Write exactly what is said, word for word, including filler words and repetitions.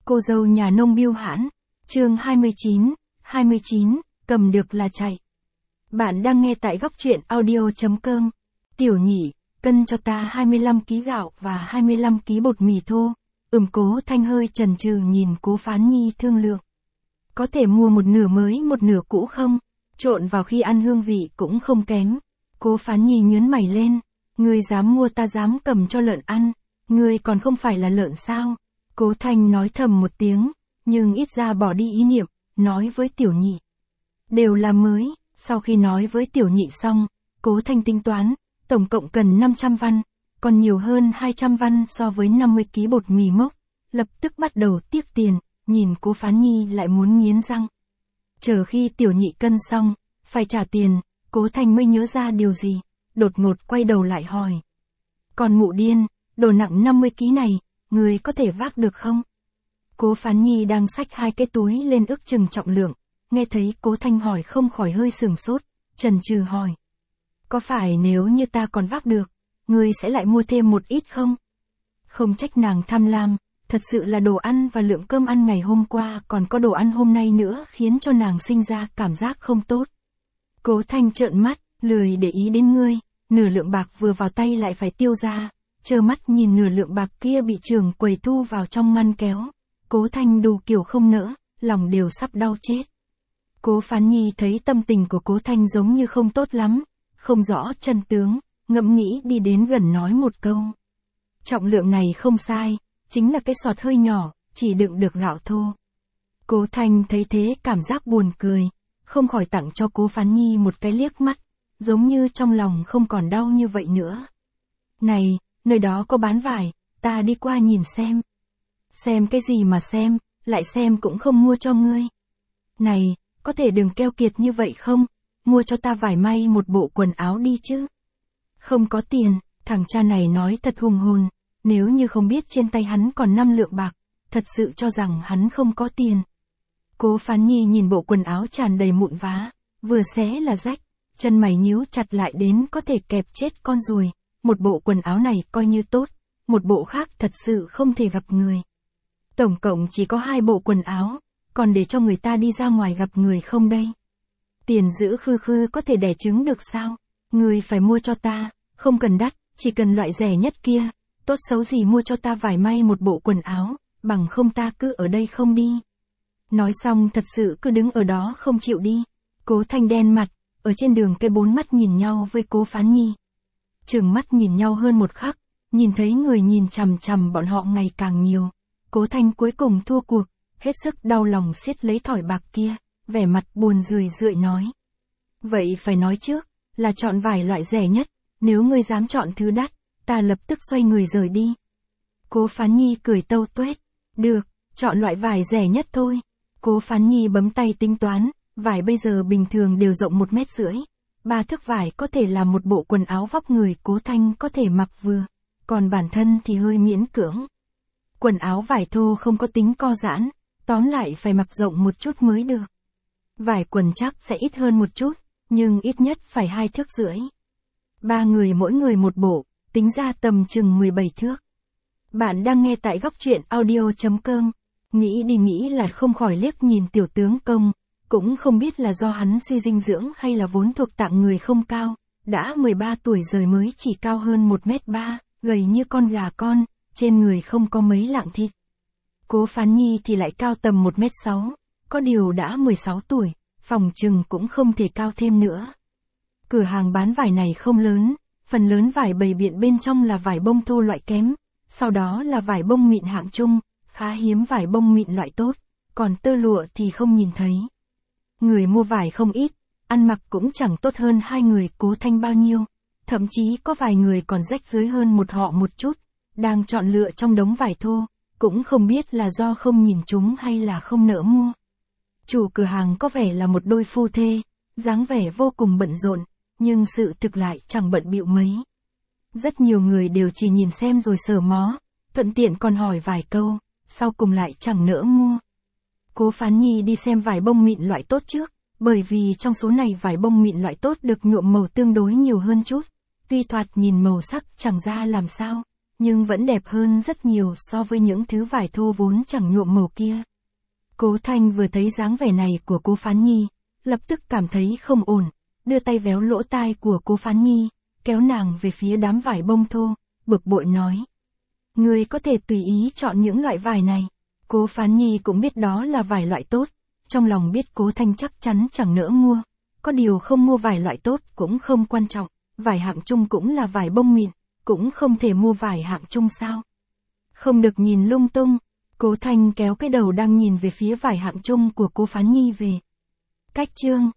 Cô dâu nhà nông biêu hãn, chương hai mươi chín, hai mươi chín, cầm được là chạy. Bạn đang nghe tại góc truyện audio.com. Tiểu Nhị, cân cho ta hai mươi lăm ki lô gam gạo và hai mươi lăm ki lô gam bột mì thô. Ừm Cố Thanh hơi chần chừ nhìn Cố Phán Nhi thương lượng. Có thể mua một nửa mới một nửa cũ không? Trộn vào khi ăn hương vị cũng không kém. Cố Phán Nhi nhướng mày lên. Ngươi dám mua ta dám cầm cho lợn ăn. Ngươi còn không phải là lợn sao? Cố Thanh nói thầm một tiếng, nhưng ít ra bỏ đi ý niệm, nói với Tiểu Nhị. Đều là mới, sau khi nói với Tiểu Nhị xong, Cố Thanh tính toán, tổng cộng cần năm trăm văn, còn nhiều hơn hai trăm văn so với năm mươi ki lô gam bột mì mốc, lập tức bắt đầu tiếc tiền, nhìn Cố Phán Nhi lại muốn nghiến răng. Chờ khi Tiểu Nhị cân xong, phải trả tiền, Cố Thanh mới nhớ ra điều gì, đột ngột quay đầu lại hỏi. Còn mụ điên, đồ nặng năm mươi ki lô gam này, người có thể vác được không? Cố Phán Nhi đang xách hai cái túi lên ước chừng trọng lượng, nghe thấy Cố Thanh hỏi không khỏi hơi sửng sốt, chần chừ hỏi. Có phải nếu như ta còn vác được, người sẽ lại mua thêm một ít không? Không trách nàng tham lam, thật sự là đồ ăn và lượng cơm ăn ngày hôm qua còn có đồ ăn hôm nay nữa khiến cho nàng sinh ra cảm giác không tốt. Cố Thanh trợn mắt, lười để ý đến ngươi, nửa lượng bạc vừa vào tay lại phải tiêu ra. Trơ mắt nhìn nửa lượng bạc kia bị trưởng quầy thu vào trong ngăn kéo, Cố Thanh đủ kiểu không nỡ, lòng đều sắp đau chết. Cố Phán Nhi thấy tâm tình của Cố Thanh giống như không tốt lắm, không rõ chân tướng, ngẫm nghĩ đi đến gần nói một câu. Trọng lượng này không sai, chính là cái sọt hơi nhỏ, chỉ đựng được gạo thô. Cố Thanh thấy thế cảm giác buồn cười, không khỏi tặng cho Cố Phán Nhi một cái liếc mắt, giống như trong lòng không còn đau như vậy nữa. Này, nơi đó có bán vải, ta đi qua nhìn xem. Xem cái gì mà xem, lại xem cũng không mua cho ngươi. Này, có thể đừng keo kiệt như vậy không, mua cho ta vải may một bộ quần áo đi chứ. Không có tiền, thằng cha này nói thật hùng hồn, nếu như không biết trên tay hắn còn năm lượng bạc, thật sự cho rằng hắn không có tiền. Cố Phán Nhi nhìn bộ quần áo tràn đầy mụn vá, vừa xé là rách, chân mày nhíu chặt lại đến có thể kẹp chết con ruồi. Một bộ quần áo này coi như tốt, một bộ khác thật sự không thể gặp người. Tổng cộng chỉ có hai bộ quần áo, còn để cho người ta đi ra ngoài gặp người không đây? Tiền giữ khư khư có thể đẻ trứng được sao? Người phải mua cho ta, không cần đắt, chỉ cần loại rẻ nhất kia, tốt xấu gì mua cho ta vải may một bộ quần áo, bằng không ta cứ ở đây không đi. Nói xong thật sự cứ đứng ở đó không chịu đi. Cố Thanh đen mặt, ở trên đường cây bốn mắt nhìn nhau với Cố Phán Nhi. Trừng mắt nhìn nhau hơn một khắc, nhìn thấy người nhìn chằm chằm bọn họ ngày càng nhiều. Cố Thanh cuối cùng thua cuộc, hết sức đau lòng siết lấy thỏi bạc kia, vẻ mặt buồn rười rượi nói. Vậy phải nói trước, là chọn vải loại rẻ nhất, nếu ngươi dám chọn thứ đắt, ta lập tức xoay người rời đi. Cố Phán Nhi cười tâu tuét, được, chọn loại vải rẻ nhất thôi. Cố Phán Nhi bấm tay tính toán, vải bây giờ bình thường đều rộng một mét rưỡi. Ba thước vải có thể là một bộ quần áo vóc người Cố Thanh có thể mặc vừa, còn bản thân thì hơi miễn cưỡng. Quần áo vải thô không có tính co giãn, tóm lại phải mặc rộng một chút mới được. Vải quần chắc sẽ ít hơn một chút, nhưng ít nhất phải hai thước rưỡi. Ba người mỗi người một bộ, tính ra tầm chừng mười bảy thước. Bạn đang nghe tại góc truyện audio.com, nghĩ đi nghĩ là không khỏi liếc nhìn tiểu tướng công. Cũng không biết là do hắn suy dinh dưỡng hay là vốn thuộc tạng người không cao, đã mười ba tuổi rồi mới chỉ cao hơn một mét ba, gầy như con gà con, trên người không có mấy lạng thịt. Cố Phán Nhi thì lại cao tầm một mét sáu, có điều đã mười sáu tuổi, phòng chừng cũng không thể cao thêm nữa. Cửa hàng bán vải này không lớn, phần lớn vải bày biện bên trong là vải bông thô loại kém, sau đó là vải bông mịn hạng trung, khá hiếm vải bông mịn loại tốt, còn tơ lụa thì không nhìn thấy. Người mua vải không ít, ăn mặc cũng chẳng tốt hơn hai người Cố Thanh bao nhiêu, thậm chí có vài người còn rách rưới hơn một họ một chút, đang chọn lựa trong đống vải thô, cũng không biết là do không nhìn chúng hay là không nỡ mua. Chủ cửa hàng có vẻ là một đôi phu thê, dáng vẻ vô cùng bận rộn, nhưng sự thực lại chẳng bận bịu mấy. Rất nhiều người đều chỉ nhìn xem rồi sờ mó, thuận tiện còn hỏi vài câu, sau cùng lại chẳng nỡ mua. Cố Phán Nhi đi xem vải bông mịn loại tốt trước, bởi vì trong số này vải bông mịn loại tốt được nhuộm màu tương đối nhiều hơn chút, tuy thoạt nhìn màu sắc chẳng ra làm sao, nhưng vẫn đẹp hơn rất nhiều so với những thứ vải thô vốn chẳng nhuộm màu kia. Cố Thanh vừa thấy dáng vẻ này của cô Phán Nhi, lập tức cảm thấy không ổn, đưa tay véo lỗ tai của cô Phán Nhi, kéo nàng về phía đám vải bông thô, bực bội nói. Ngươi có thể tùy ý chọn những loại vải này. Cố Phán Nhi cũng biết đó là vải loại tốt, trong lòng biết Cố Thanh chắc chắn chẳng nỡ mua, có điều không mua vải loại tốt cũng không quan trọng, vải hạng trung cũng là vải bông mịn, cũng không thể mua vải hạng trung sao. Không được nhìn lung tung, Cố Thanh kéo cái đầu đang nhìn về phía vải hạng trung của cô Phán Nhi về. Cách chương